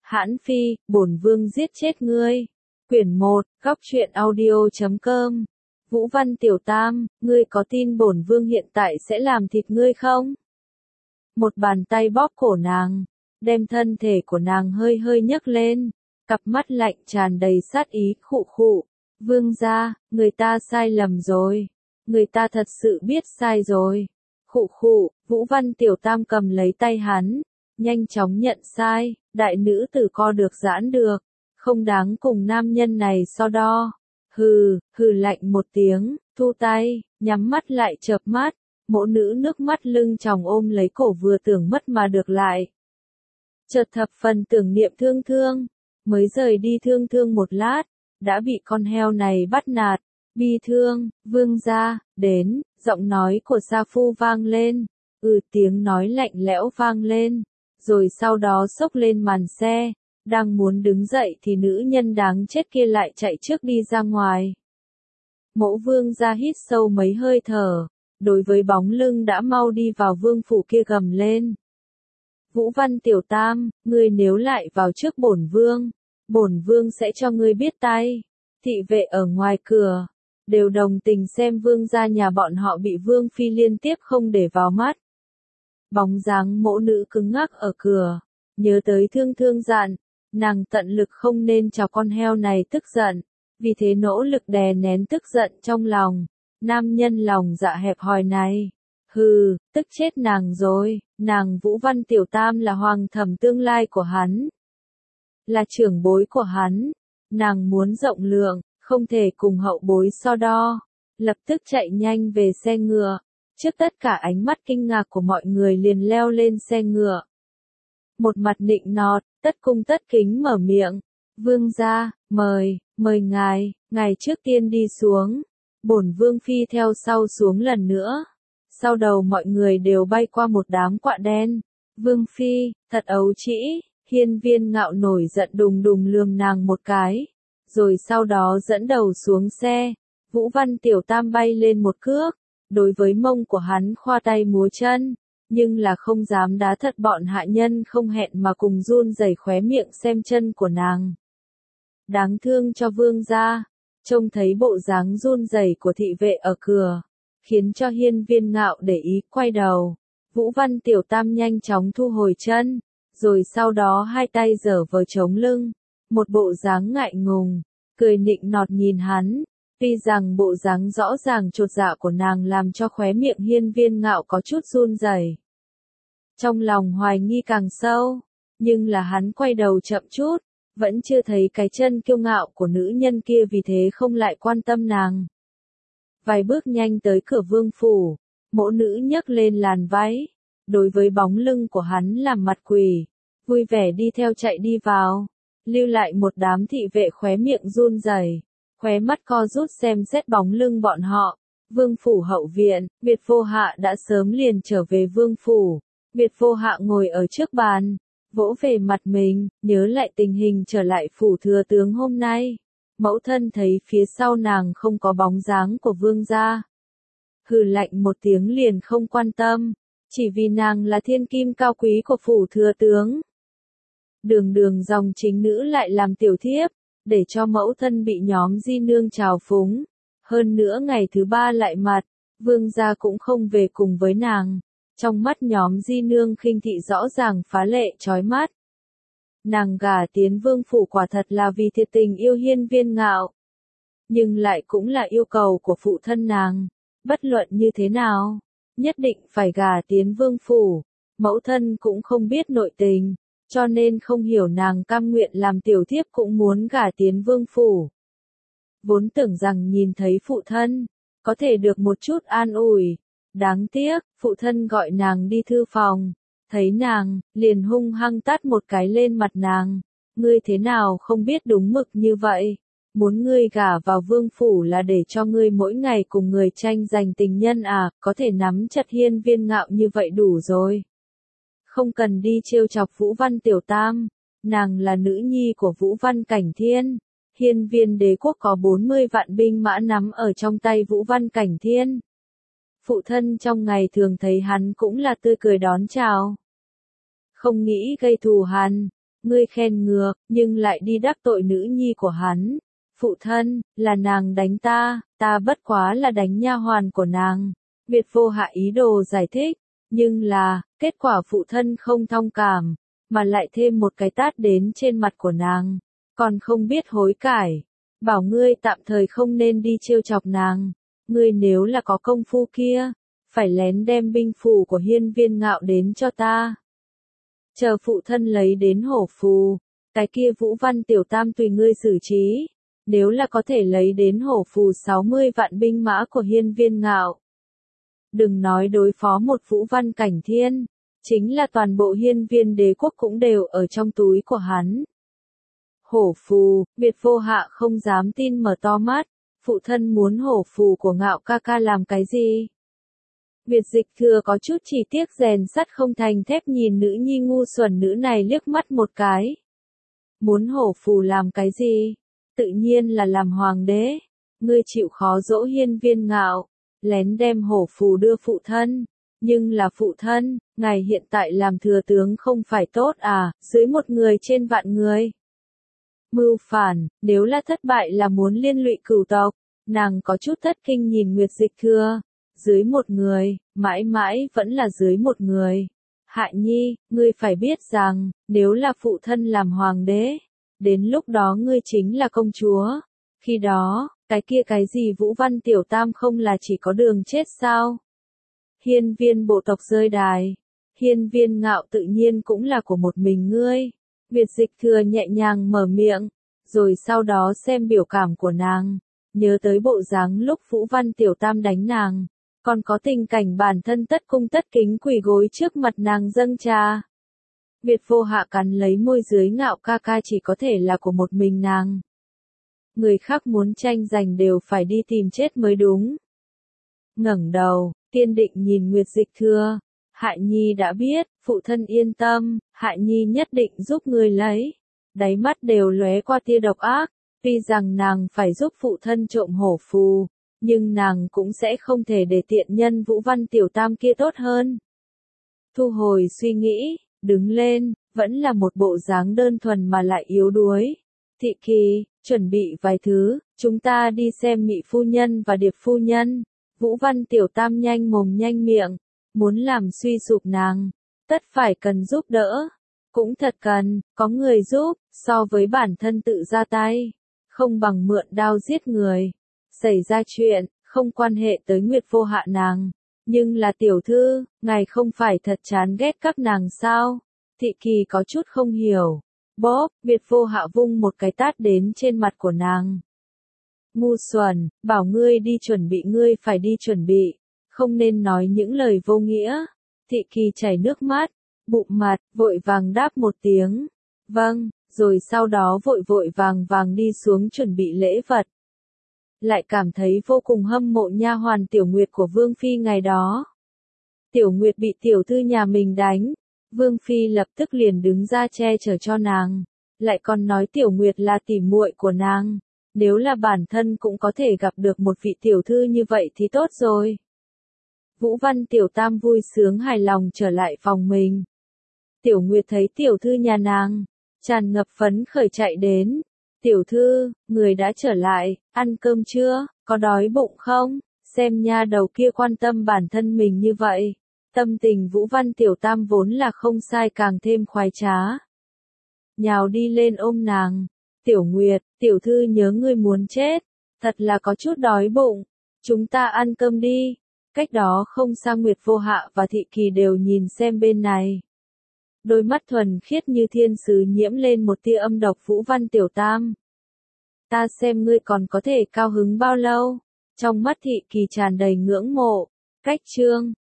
Hãn Phi, bổn vương giết chết ngươi. Quyển 1, góc truyện audio.com. Vũ Văn Tiểu Tam, ngươi có tin bổn vương hiện tại sẽ làm thịt ngươi không? Một bàn tay bóp cổ nàng, đem thân thể của nàng hơi hơi nhấc lên, cặp mắt lạnh tràn đầy sát ý, khụ khụ. Vương gia, người ta sai lầm rồi. Người ta thật sự biết sai rồi. Khụ khụ, Vũ Văn Tiểu Tam cầm lấy tay hắn, nhanh chóng nhận sai, đại nữ tử co được giãn được, không đáng cùng nam nhân này so đo. Hừ lạnh một tiếng, thu tay, nhắm mắt lại chợp mắt, mỗ nữ nước mắt lưng tròng ôm lấy cổ vừa tưởng mất mà được lại. Chợt thập phần tưởng niệm Thương Thương, mới rời đi Thương Thương một lát, đã bị con heo này bắt nạt. Bi thương, vương gia, đến, giọng nói của Sa Phu vang lên, tiếng nói lạnh lẽo vang lên, rồi sau đó xốc lên màn xe, đang muốn đứng dậy thì nữ nhân đáng chết kia lại chạy trước đi ra ngoài. Mẫu vương gia hít sâu mấy hơi thở, đối với bóng lưng đã mau đi vào vương phủ kia gầm lên. Vũ Văn Tiểu Tam, ngươi nếu lại vào trước bổn vương sẽ cho ngươi biết tay. Thị vệ ở ngoài cửa đều đồng tình xem vương gia nhà bọn họ bị vương phi liên tiếp không để vào mắt. Bóng dáng mẫu nữ cứng ngắc ở cửa, nhớ tới Thương Thương dặn, nàng tận lực không nên cho con heo này tức giận, vì thế nỗ lực đè nén tức giận trong lòng. Nam nhân lòng dạ hẹp hòi này, tức chết nàng rồi, nàng Vũ Văn Tiểu Tam là hoàng thẩm tương lai của hắn, là trưởng bối của hắn, nàng muốn rộng lượng, không thể cùng hậu bối so đo, lập tức chạy nhanh về xe ngựa, trước tất cả ánh mắt kinh ngạc của mọi người liền leo lên xe ngựa. Một mặt nịnh nọt, tất cung tất kính mở miệng, vương gia, mời ngài trước tiên đi xuống, bổn vương phi theo sau xuống lần nữa. Sau đầu mọi người đều bay qua một đám quạ đen, vương phi, thật ấu trĩ, Hiên Viên Ngạo nổi giận đùng đùng lườm nàng một cái. Rồi sau đó dẫn đầu xuống xe, Vũ Văn Tiểu Tam bay lên một cước, đối với mông của hắn khoa tay múa chân, nhưng là không dám đá thật bọn hạ nhân không hẹn mà cùng run rẩy khóe miệng xem chân của nàng. Đáng thương cho vương gia, trông thấy bộ dáng run rẩy của thị vệ ở cửa, khiến cho Hiên Viên Ngạo để ý quay đầu, Vũ Văn Tiểu Tam nhanh chóng thu hồi chân, rồi sau đó hai tay giở vờ chống lưng. Một bộ dáng ngại ngùng, cười nịnh nọt nhìn hắn, tuy rằng bộ dáng rõ ràng chột dạ của nàng làm cho khóe miệng Hiên Viên Ngạo có chút run rẩy. Trong lòng hoài nghi càng sâu, nhưng là hắn quay đầu chậm chút, vẫn chưa thấy cái chân kiêu ngạo của nữ nhân kia vì thế không lại quan tâm nàng. Vài bước nhanh tới cửa vương phủ, mẫu nữ nhấc lên làn váy, đối với bóng lưng của hắn làm mặt quỷ, vui vẻ đi theo chạy đi vào. Lưu lại một đám thị vệ khóe miệng run rẩy, khóe mắt co rút xem xét bóng lưng bọn họ. Vương phủ hậu viện, Việt Vô Hạ đã sớm liền trở về vương phủ. Việt Vô Hạ ngồi ở trước bàn, vỗ về mặt mình, nhớ lại tình hình trở lại phủ thừa tướng hôm nay. Mẫu thân thấy phía sau nàng không có bóng dáng của vương gia. Hừ lạnh một tiếng liền không quan tâm, chỉ vì nàng là thiên kim cao quý của phủ thừa tướng. Đường dòng chính nữ lại làm tiểu thiếp, để cho mẫu thân bị nhóm di nương trào phúng. Hơn nữa ngày thứ ba lại mặt, vương gia cũng không về cùng với nàng. Trong mắt nhóm di nương khinh thị rõ ràng phá lệ chói mắt. Nàng gả tiến vương phủ quả thật là vì thiệt tình yêu Hiên Viên Ngạo. Nhưng lại cũng là yêu cầu của phụ thân nàng. Bất luận như thế nào, nhất định phải gả tiến vương phủ. Mẫu thân cũng không biết nội tình, cho nên không hiểu nàng cam nguyện làm tiểu thiếp cũng muốn gả tiến vương phủ. Vốn tưởng rằng nhìn thấy phụ thân, có thể được một chút an ủi. Đáng tiếc, phụ thân gọi nàng đi thư phòng, thấy nàng, liền hung hăng tát một cái lên mặt nàng. Ngươi thế nào không biết đúng mực như vậy? Muốn ngươi gả vào vương phủ là để cho ngươi mỗi ngày cùng người tranh giành tình nhân à, có thể nắm chặt Hiên Viên Ngạo như vậy đủ rồi. Không cần đi trêu chọc Vũ Văn Tiểu Tam, nàng là nữ nhi của Vũ Văn Cảnh Thiên. Hiên Viên đế quốc có 40 vạn binh mã nắm ở trong tay Vũ Văn Cảnh Thiên. Phụ thân trong ngày thường thấy hắn cũng là tươi cười đón chào. Không nghĩ gây thù hằn, ngươi khen ngược, nhưng lại đi đắc tội nữ nhi của hắn. Phụ thân, là nàng đánh ta, ta bất quá là đánh nha hoàn của nàng. Việt vô hạ ý đồ giải thích, nhưng là, kết quả phụ thân không thông cảm, mà lại thêm một cái tát đến trên mặt của nàng, còn không biết hối cải. Bảo ngươi tạm thời không nên đi trêu chọc nàng, ngươi nếu là có công phu kia, phải lén đem binh phù của Hiên Viên Ngạo đến cho ta. Chờ phụ thân lấy đến hổ phù, cái kia Vũ Văn Tiểu Tam tùy ngươi xử trí, nếu là có thể lấy đến hổ phù 60 vạn binh mã của Hiên Viên Ngạo. Đừng nói đối phó một Vũ Văn Cảnh Thiên, chính là toàn bộ Hiên Viên đế quốc cũng đều ở trong túi của hắn. Hổ phù, Việt vô hạ không dám tin mở to mắt, phụ thân muốn hổ phù của Ngạo ca ca làm cái gì? Việt Dịch Thừa có chút chỉ tiếc rèn sắt không thành thép nhìn nữ nhi ngu xuẩn nữ này liếc mắt một cái. Muốn hổ phù làm cái gì? Tự nhiên là làm hoàng đế. Ngươi chịu khó dỗ Hiên Viên Ngạo, lén đem hổ phù đưa phụ thân. Nhưng là phụ thân, ngài hiện tại làm thừa tướng không phải tốt à, dưới một người trên vạn người. Mưu phản, nếu là thất bại là muốn liên lụy cửu tộc. Nàng có chút thất kinh nhìn Nguyệt Dịch Thừa. Dưới một người, mãi mãi vẫn là dưới một người. Hạ Nhi, ngươi phải biết rằng, nếu là phụ thân làm hoàng đế, đến lúc đó ngươi chính là công chúa. Khi đó, cái gì Vũ Văn Tiểu Tam không là chỉ có đường chết sao? Hiên Viên bộ tộc rơi đài. Hiên Viên Ngạo tự nhiên cũng là của một mình ngươi. Việt Dịch Thừa nhẹ nhàng mở miệng, rồi sau đó xem biểu cảm của nàng. Nhớ tới bộ dáng lúc Vũ Văn Tiểu Tam đánh nàng. Còn có tình cảnh bản thân tất cung tất kính quỳ gối trước mặt nàng dâng trà. Việt vô hạ cắn lấy môi dưới Ngạo ca ca chỉ có thể là của một mình nàng. Người khác muốn tranh giành đều phải đi tìm chết mới đúng. Ngẩng đầu, kiên định nhìn Nguyệt Dịch Thừa. Hạ Nhi đã biết, phụ thân yên tâm, Hạ Nhi nhất định giúp người lấy. Đáy mắt đều lóe qua tia độc ác, tuy rằng nàng phải giúp phụ thân trộm hổ phù. Nhưng nàng cũng sẽ không thể để tiện nhân Vũ Văn Tiểu Tam kia tốt hơn. Thu hồi suy nghĩ, đứng lên, vẫn là một bộ dáng đơn thuần mà lại yếu đuối. Thị Kỳ, chuẩn bị vài thứ, chúng ta đi xem Mị phu nhân và Điệp phu nhân. Vũ Văn Tiểu Tam nhanh mồm nhanh miệng, muốn làm suy sụp nàng, tất phải cần giúp đỡ. Cũng thật cần, có người giúp, so với bản thân tự ra tay, không bằng mượn đao giết người. Xảy ra chuyện, không quan hệ tới Nguyệt vô hạ nàng. Nhưng là tiểu thư, ngài không phải thật chán ghét các nàng sao? Thị Kỳ có chút không hiểu. Bóp, Việt vô hạ vung một cái tát đến trên mặt của nàng. Ngu xuẩn, bảo ngươi đi chuẩn bị ngươi phải đi chuẩn bị. Không nên nói những lời vô nghĩa. Thị Kỳ chảy nước mắt, bụng mặt, vội vàng đáp một tiếng. Vâng, rồi sau đó vội vội vàng vàng đi xuống chuẩn bị lễ vật. Lại cảm thấy vô cùng hâm mộ nha hoàn Tiểu Nguyệt của Vương Phi ngày đó. Tiểu Nguyệt bị tiểu thư nhà mình đánh, Vương Phi lập tức liền đứng ra che chở cho nàng, lại còn nói Tiểu Nguyệt là tỉ muội của nàng, nếu là bản thân cũng có thể gặp được một vị tiểu thư như vậy thì tốt rồi. Vũ Văn Tiểu Tam vui sướng hài lòng trở lại phòng mình. Tiểu Nguyệt thấy tiểu thư nhà nàng, tràn ngập phấn khởi chạy đến. Tiểu thư, người đã trở lại, ăn cơm chưa, có đói bụng không? Xem nha đầu kia quan tâm bản thân mình như vậy. Tâm tình Vũ Văn Tiểu Tam vốn là không sai càng thêm khoái trá. Nhào đi lên ôm nàng. Tiểu Nguyệt, tiểu thư nhớ ngươi muốn chết. Thật là có chút đói bụng. Chúng ta ăn cơm đi. Cách đó không xa Nguyệt vô hạ và Thị Kỳ đều nhìn xem bên này. Đôi mắt thuần khiết như thiên sứ nhiễm lên một tia âm độc. Vũ Văn Tiểu Tam. Ta xem ngươi còn có thể cao hứng bao lâu. Trong mắt Thị Kỳ tràn đầy ngưỡng mộ. Cách chương